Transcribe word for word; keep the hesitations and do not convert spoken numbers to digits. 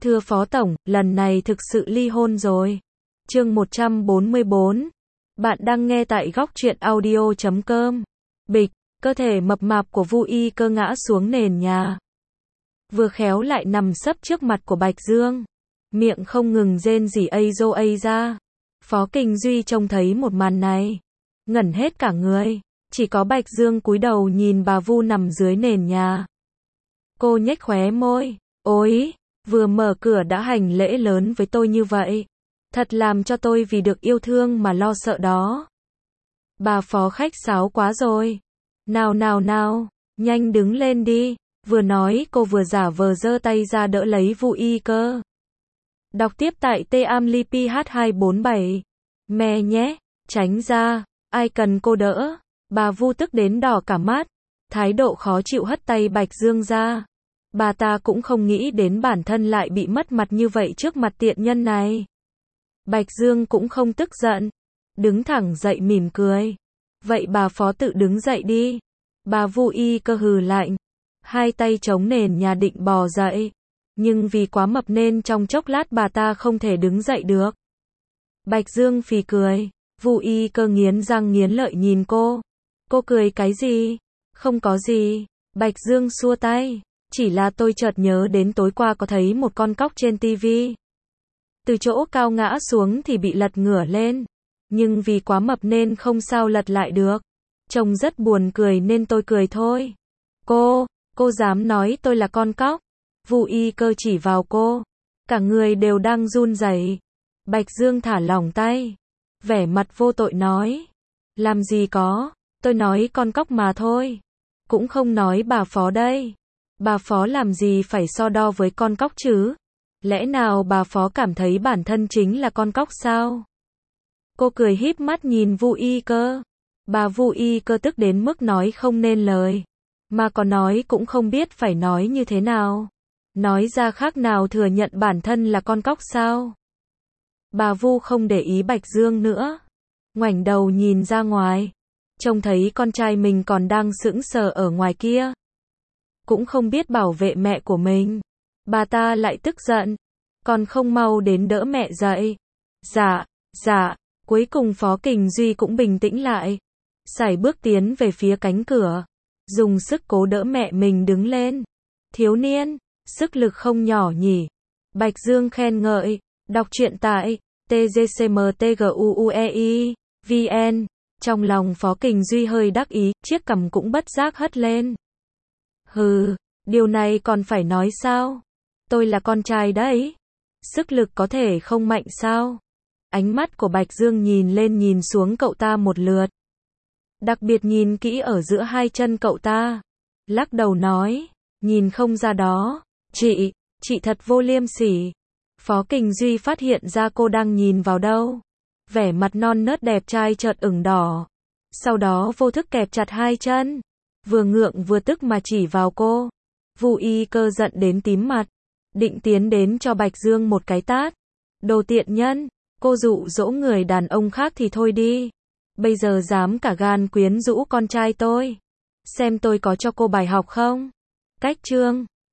Thưa Phó Tổng, lần này thực sự ly hôn rồi. Chương một trăm bốn mươi bốn. Bạn đang nghe tại góc truyện audio chấm com. Bịch, cơ thể mập mạp của Vu Y Cơ ngã xuống nền nhà. Vừa khéo lại nằm sấp trước mặt của Bạch Dương. Miệng không ngừng rên rỉ ây rô ây ra. Phó Kình Duy trông thấy một màn này, ngẩn hết cả người. Chỉ có Bạch Dương cúi đầu nhìn bà Vu nằm dưới nền nhà. Cô nhếch khóe môi. Ôi, vừa mở cửa đã hành lễ lớn với tôi như vậy. Thật làm cho tôi vì được yêu thương mà lo sợ đó. Bà Phó khách sáo quá rồi. Nào nào nào, nhanh đứng lên đi. Vừa nói cô vừa giả vờ giơ tay ra đỡ lấy Vu Y Cơ. Đọc tiếp tại T A M L I P H hai bốn bảy. Mẹ nhé, tránh ra, ai cần cô đỡ. Bà Vu tức đến đỏ cả mắt, thái độ khó chịu hất tay Bạch Dương ra. Bà ta cũng không nghĩ đến bản thân lại bị mất mặt như vậy trước mặt tiện nhân này. Bạch Dương cũng không tức giận, đứng thẳng dậy mỉm cười. Vậy bà Phó tự đứng dậy đi. Bà Vu Y Cơ hừ lạnh, hai tay chống nền nhà định bò dậy. Nhưng vì quá mập nên trong chốc lát bà ta không thể đứng dậy được. Bạch Dương phì cười, Vu Y Cơ nghiến răng nghiến lợi nhìn cô. Cô cười cái gì? Không có gì. Bạch Dương xua tay. Chỉ là tôi chợt nhớ đến tối qua có thấy một con cóc trên tivi. Từ chỗ cao ngã xuống thì bị lật ngửa lên. Nhưng vì quá mập nên không sao lật lại được. Trông rất buồn cười nên tôi cười thôi. Cô, cô dám nói tôi là con cóc? Vu Y Cơ chỉ vào cô. Cả người đều đang run rẩy. Bạch Dương thả lỏng tay, vẻ mặt vô tội nói. Làm gì có, tôi nói con cóc mà thôi. Cũng không nói bà Phó đây. Bà Phó làm gì phải so đo với con cóc chứ? Lẽ nào bà Phó cảm thấy bản thân chính là con cóc sao? Cô cười híp mắt nhìn Vu Y Cơ. Bà Vu Y Cơ tức đến mức nói không nên lời. Mà có nói cũng không biết phải nói như thế nào. Nói ra khác nào thừa nhận bản thân là con cóc sao? Bà Vu không để ý Bạch Dương nữa. Ngoảnh đầu nhìn ra ngoài. Trông thấy con trai mình còn đang sững sờ ở ngoài kia. Cũng không biết bảo vệ mẹ của mình. Bà ta lại tức giận. Còn không mau đến đỡ mẹ dậy. Dạ, dạ. Cuối cùng Phó Kình Duy cũng bình tĩnh lại. Sải bước tiến về phía cánh cửa. Dùng sức cố đỡ mẹ mình đứng lên. Thiếu niên, sức lực không nhỏ nhỉ. Bạch Dương khen ngợi. Đọc truyện tại T G C M T G U U E I V N. Trong lòng Phó Kình Duy hơi đắc ý, chiếc cằm cũng bất giác hất lên. Hừ, điều này còn phải nói sao? Tôi là con trai đấy. Sức lực có thể không mạnh sao? Ánh mắt của Bạch Dương nhìn lên nhìn xuống cậu ta một lượt. Đặc biệt nhìn kỹ ở giữa hai chân cậu ta. Lắc đầu nói, nhìn không ra đó. Chị, chị thật vô liêm sỉ. Phó Kình Duy phát hiện ra cô đang nhìn vào đâu. Vẻ mặt non nớt đẹp trai chợt ửng đỏ. Sau đó vô thức kẹp chặt hai chân. Vừa ngượng vừa tức mà chỉ vào cô. Vu Y Cơ giận đến tím mặt. Định tiến đến cho Bạch Dương một cái tát. Đồ tiện nhân, cô dụ dỗ người đàn ông khác thì thôi đi. Bây giờ dám cả gan quyến rũ con trai tôi. Xem tôi có cho cô bài học không? Cách chương